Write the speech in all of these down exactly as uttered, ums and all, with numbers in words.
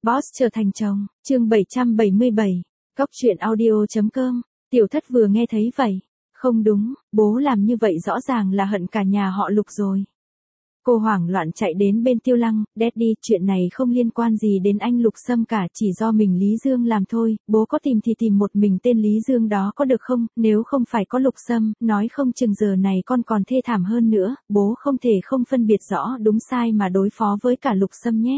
Boss trở thành chồng, chương bảy trăm bảy mươi bảy, Cóc truyện audio.com, Tiểu Thất vừa nghe thấy vậy. Không đúng, bố làm như vậy rõ ràng là hận cả nhà họ Lục rồi. Cô hoảng loạn chạy đến bên Tiêu Lăng, Daddy, chuyện này không liên quan gì đến anh Lục Sâm cả, chỉ do mình Lý Dương làm thôi, bố có tìm thì tìm một mình tên Lý Dương đó có được không, nếu không phải có Lục Sâm, nói không chừng giờ này con còn thê thảm hơn nữa, bố không thể không phân biệt rõ đúng sai mà đối phó với cả Lục Sâm nhé.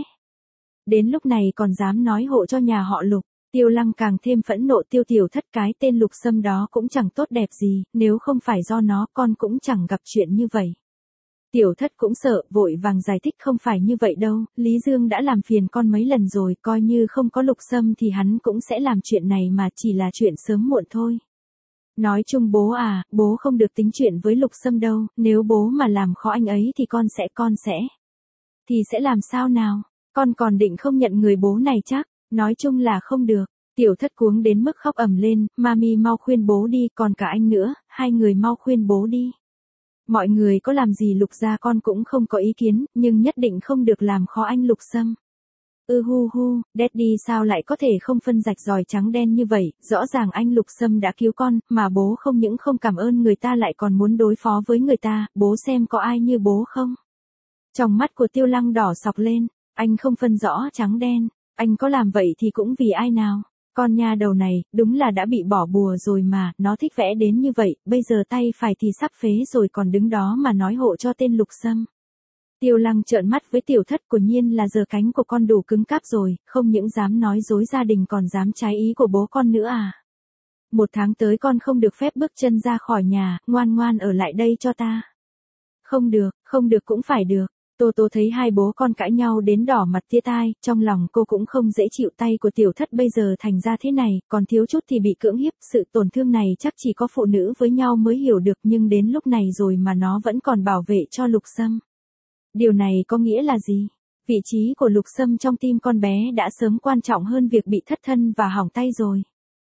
Đến lúc này còn dám nói hộ cho nhà họ Lục. Tiêu Lăng càng thêm phẫn nộ. Tiêu Tiểu Thất, cái tên Lục Sâm đó cũng chẳng tốt đẹp gì, nếu không phải do nó con cũng chẳng gặp chuyện như vậy. Tiểu Thất cũng sợ, vội vàng giải thích không phải như vậy đâu, Lý Dương đã làm phiền con mấy lần rồi, coi như không có Lục Sâm thì hắn cũng sẽ làm chuyện này mà, chỉ là chuyện sớm muộn thôi. Nói chung bố à, bố không được tính chuyện với Lục Sâm đâu, nếu bố mà làm khó anh ấy thì con sẽ, con sẽ. Thì sẽ làm sao nào, con còn định không nhận người bố này chắc, nói chung là không được. Tiểu Thất cuống đến mức khóc ầm lên, mami mau khuyên bố đi, còn cả anh nữa, hai người mau khuyên bố đi. Mọi người có làm gì Lục gia con cũng không có ý kiến, nhưng nhất định không được làm khó anh Lục Sâm. Ừ hu hu, Daddy sao lại có thể không phân rạch ròi trắng đen như vậy, rõ ràng anh Lục Sâm đã cứu con, mà bố không những không cảm ơn người ta lại còn muốn đối phó với người ta, bố xem có ai như bố không. Trong mắt của Tiêu Lăng đỏ sọc lên, anh không phân rõ trắng đen, anh có làm vậy thì cũng vì ai nào. Con nha đầu này, đúng là đã bị bỏ bùa rồi mà, nó thích vẽ đến như vậy, bây giờ tay phải thì sắp phế rồi còn đứng đó mà nói hộ cho tên Lục Sâm. Tiêu Lăng trợn mắt với Tiểu Thất, của nhiên là giờ cánh của con đủ cứng cáp rồi, không những dám nói dối gia đình còn dám trái ý của bố con nữa à. Một tháng tới con không được phép bước chân ra khỏi nhà, ngoan ngoan ở lại đây cho ta. Không được, không được cũng phải được. Tô Tô thấy hai bố con cãi nhau đến đỏ mặt tía tai, trong lòng cô cũng không dễ chịu, tay của Tiểu Thất bây giờ thành ra thế này, còn thiếu chút thì bị cưỡng hiếp, sự tổn thương này chắc chỉ có phụ nữ với nhau mới hiểu được, nhưng đến lúc này rồi mà nó vẫn còn bảo vệ cho Lục Sâm. Điều này có nghĩa là gì? Vị trí của Lục Sâm trong tim con bé đã sớm quan trọng hơn việc bị thất thân và hỏng tay rồi.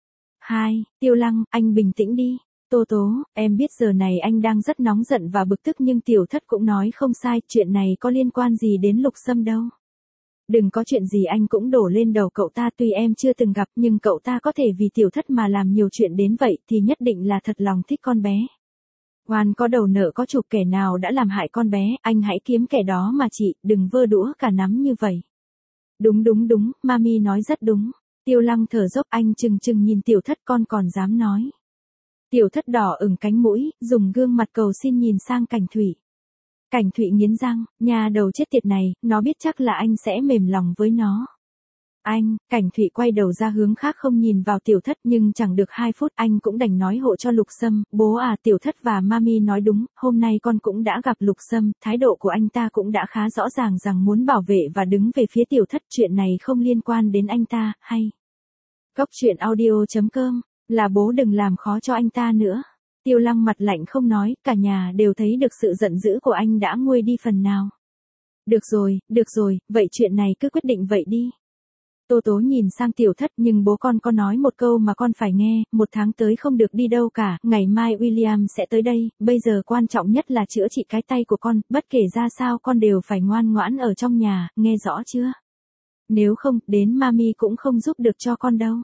Hai, Tiêu Lăng, anh bình tĩnh đi. Tô Tố, em biết giờ này anh đang rất nóng giận và bực tức nhưng Tiểu Thất cũng nói không sai, chuyện này có liên quan gì đến Lục Sâm đâu. Đừng có chuyện gì anh cũng đổ lên đầu cậu ta, tuy em chưa từng gặp nhưng cậu ta có thể vì Tiểu Thất mà làm nhiều chuyện đến vậy thì nhất định là thật lòng thích con bé. Oan có đầu nợ có chụp, kẻ nào đã làm hại con bé, anh hãy kiếm kẻ đó mà chị, đừng vơ đũa cả nắm như vậy. Đúng đúng đúng, mami nói rất đúng. Tiêu Lăng thở dốc, anh chừng chừng nhìn Tiểu Thất, con còn dám nói. Tiểu Thất đỏ ửng cánh mũi, dùng gương mặt cầu xin nhìn sang Cảnh Thụy. Cảnh Thụy nghiến răng, nhà đầu chết tiệt này, nó biết chắc là anh sẽ mềm lòng với nó. Anh, Cảnh Thụy quay đầu ra hướng khác không nhìn vào Tiểu Thất, nhưng chẳng được hai phút anh cũng đành nói hộ cho Lục Sâm. Bố à, Tiểu Thất và mami nói đúng, hôm nay con cũng đã gặp Lục Sâm, thái độ của anh ta cũng đã khá rõ ràng rằng muốn bảo vệ và đứng về phía Tiểu Thất, chuyện này không liên quan đến anh ta, hay. Cóc truyện audio.com, là bố đừng làm khó cho anh ta nữa. Tiêu Lăng mặt lạnh không nói, cả nhà đều thấy được sự giận dữ của anh đã nguôi đi phần nào. Được rồi, được rồi, vậy chuyện này cứ quyết định vậy đi. Tô Tố nhìn sang Tiểu Thất, nhưng bố con có nói một câu mà con phải nghe, một tháng tới không được đi đâu cả, ngày mai William sẽ tới đây, bây giờ quan trọng nhất là chữa trị cái tay của con, bất kể ra sao con đều phải ngoan ngoãn ở trong nhà, nghe rõ chưa? Nếu không, đến mami cũng không giúp được cho con đâu.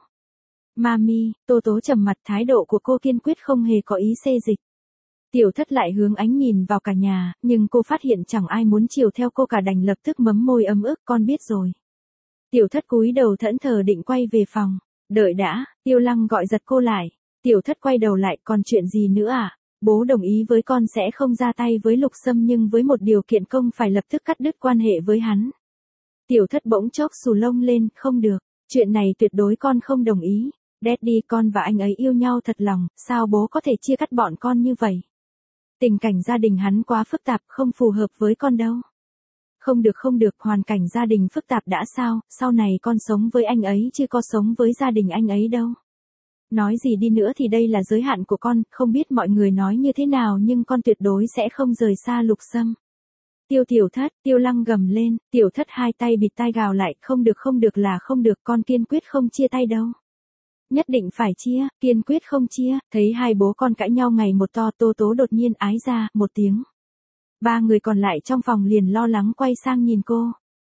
Mami, Tô Tố trầm mặt, thái độ của cô kiên quyết không hề có ý xê dịch. Tiểu Thất lại hướng ánh nhìn vào cả nhà, nhưng cô phát hiện chẳng ai muốn chiều theo cô cả, đành lập tức mấm môi ấm ức, con biết rồi. Tiểu Thất cúi đầu thẫn thờ định quay về phòng. Đợi đã, Tiêu Lăng gọi giật cô lại. Tiểu Thất quay đầu lại, còn chuyện gì nữa à? Bố đồng ý với con sẽ không ra tay với Lục Sâm nhưng với một điều kiện, công phải lập tức cắt đứt quan hệ với hắn. Tiểu Thất bỗng chốc xù lông lên, không được, chuyện này tuyệt đối con không đồng ý. Daddy, con và anh ấy yêu nhau thật lòng, sao bố có thể chia cắt bọn con như vậy? Tình cảnh gia đình hắn quá phức tạp, không phù hợp với con đâu. Không được không được, hoàn cảnh gia đình phức tạp đã sao, sau này con sống với anh ấy chứ có sống với gia đình anh ấy đâu. Nói gì đi nữa thì đây là giới hạn của con, không biết mọi người nói như thế nào nhưng con tuyệt đối sẽ không rời xa Lục Sâm. Tiêu Tiểu Thất, Tiêu Lăng gầm lên, Tiểu Thất hai tay bịt tai gào lại, không được không được là không được, con kiên quyết không chia tay đâu. Nhất định phải chia, kiên quyết không chia. Thấy hai bố con cãi nhau ngày một to, Tô Tố đột nhiên ái ra một tiếng. Ba người còn lại trong phòng liền lo lắng quay sang nhìn cô.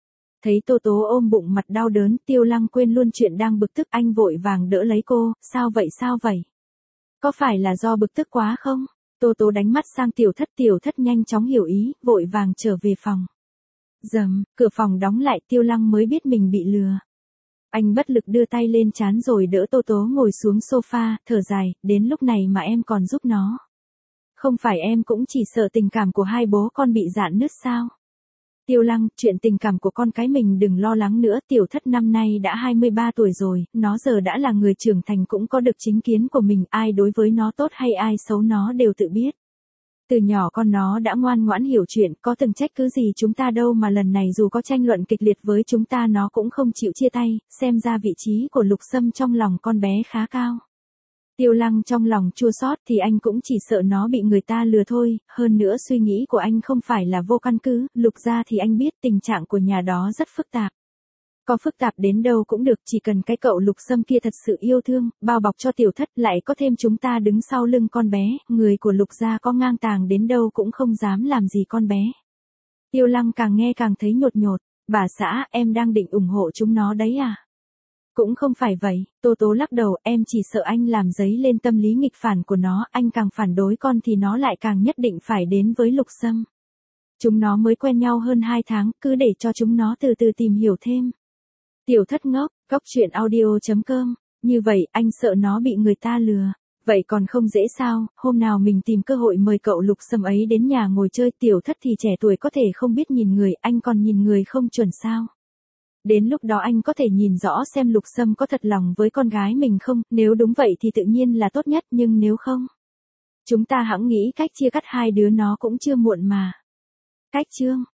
Thấy Tô Tố ôm bụng mặt đau đớn, Tiêu Lăng quên luôn chuyện đang bực tức, anh vội vàng đỡ lấy cô, sao vậy sao vậy? Có phải là do bực tức quá không? Tô Tố đánh mắt sang Tiểu Thất, Tiểu Thất nhanh chóng hiểu ý, vội vàng trở về phòng. Dầm, cửa phòng đóng lại, Tiêu Lăng mới biết mình bị lừa. Anh bất lực đưa tay lên trán rồi đỡ Tô Tố ngồi xuống sofa, thở dài, đến lúc này mà em còn giúp nó. Không phải em cũng chỉ sợ tình cảm của hai bố con bị rạn nứt sao? Tiêu Lăng, chuyện tình cảm của con cái mình đừng lo lắng nữa, Tiểu Thất năm nay đã hai mươi ba tuổi rồi, nó giờ đã là người trưởng thành cũng có được chính kiến của mình, ai đối với nó tốt hay ai xấu nó đều tự biết. Từ nhỏ con nó đã ngoan ngoãn hiểu chuyện, có từng trách cứ gì chúng ta đâu mà lần này dù có tranh luận kịch liệt với chúng ta nó cũng không chịu chia tay, xem ra vị trí của Lục Sâm trong lòng con bé khá cao. Tiêu Lăng trong lòng chua xót thì anh cũng chỉ sợ nó bị người ta lừa thôi, hơn nữa suy nghĩ của anh không phải là vô căn cứ, Lục gia thì anh biết tình trạng của nhà đó rất phức tạp. Có phức tạp đến đâu cũng được, chỉ cần cái cậu Lục Sâm kia thật sự yêu thương, bao bọc cho Tiểu Thất, lại có thêm chúng ta đứng sau lưng con bé, người của Lục gia có ngang tàng đến đâu cũng không dám làm gì con bé. Tiêu Lăng càng nghe càng thấy nhột nhột, bà xã, em đang định ủng hộ chúng nó đấy à? Cũng không phải vậy, Tô Tố lắc đầu, em chỉ sợ anh làm dấy lên tâm lý nghịch phản của nó, anh càng phản đối con thì nó lại càng nhất định phải đến với Lục Sâm. Chúng nó mới quen nhau hơn hai tháng, cứ để cho chúng nó từ từ tìm hiểu thêm. Tiểu Thất ngốc, Cóc Truyện Audio chấm com, như vậy anh sợ nó bị người ta lừa. Vậy còn không dễ sao, hôm nào mình tìm cơ hội mời cậu Lục Sâm ấy đến nhà ngồi chơi, Tiểu Thất thì trẻ tuổi có thể không biết nhìn người, anh còn nhìn người không chuẩn sao. Đến lúc đó anh có thể nhìn rõ xem Lục Sâm có thật lòng với con gái mình không, nếu đúng vậy thì tự nhiên là tốt nhất, nhưng nếu không, chúng ta hẵng nghĩ cách chia cắt hai đứa nó cũng chưa muộn mà. Cách chương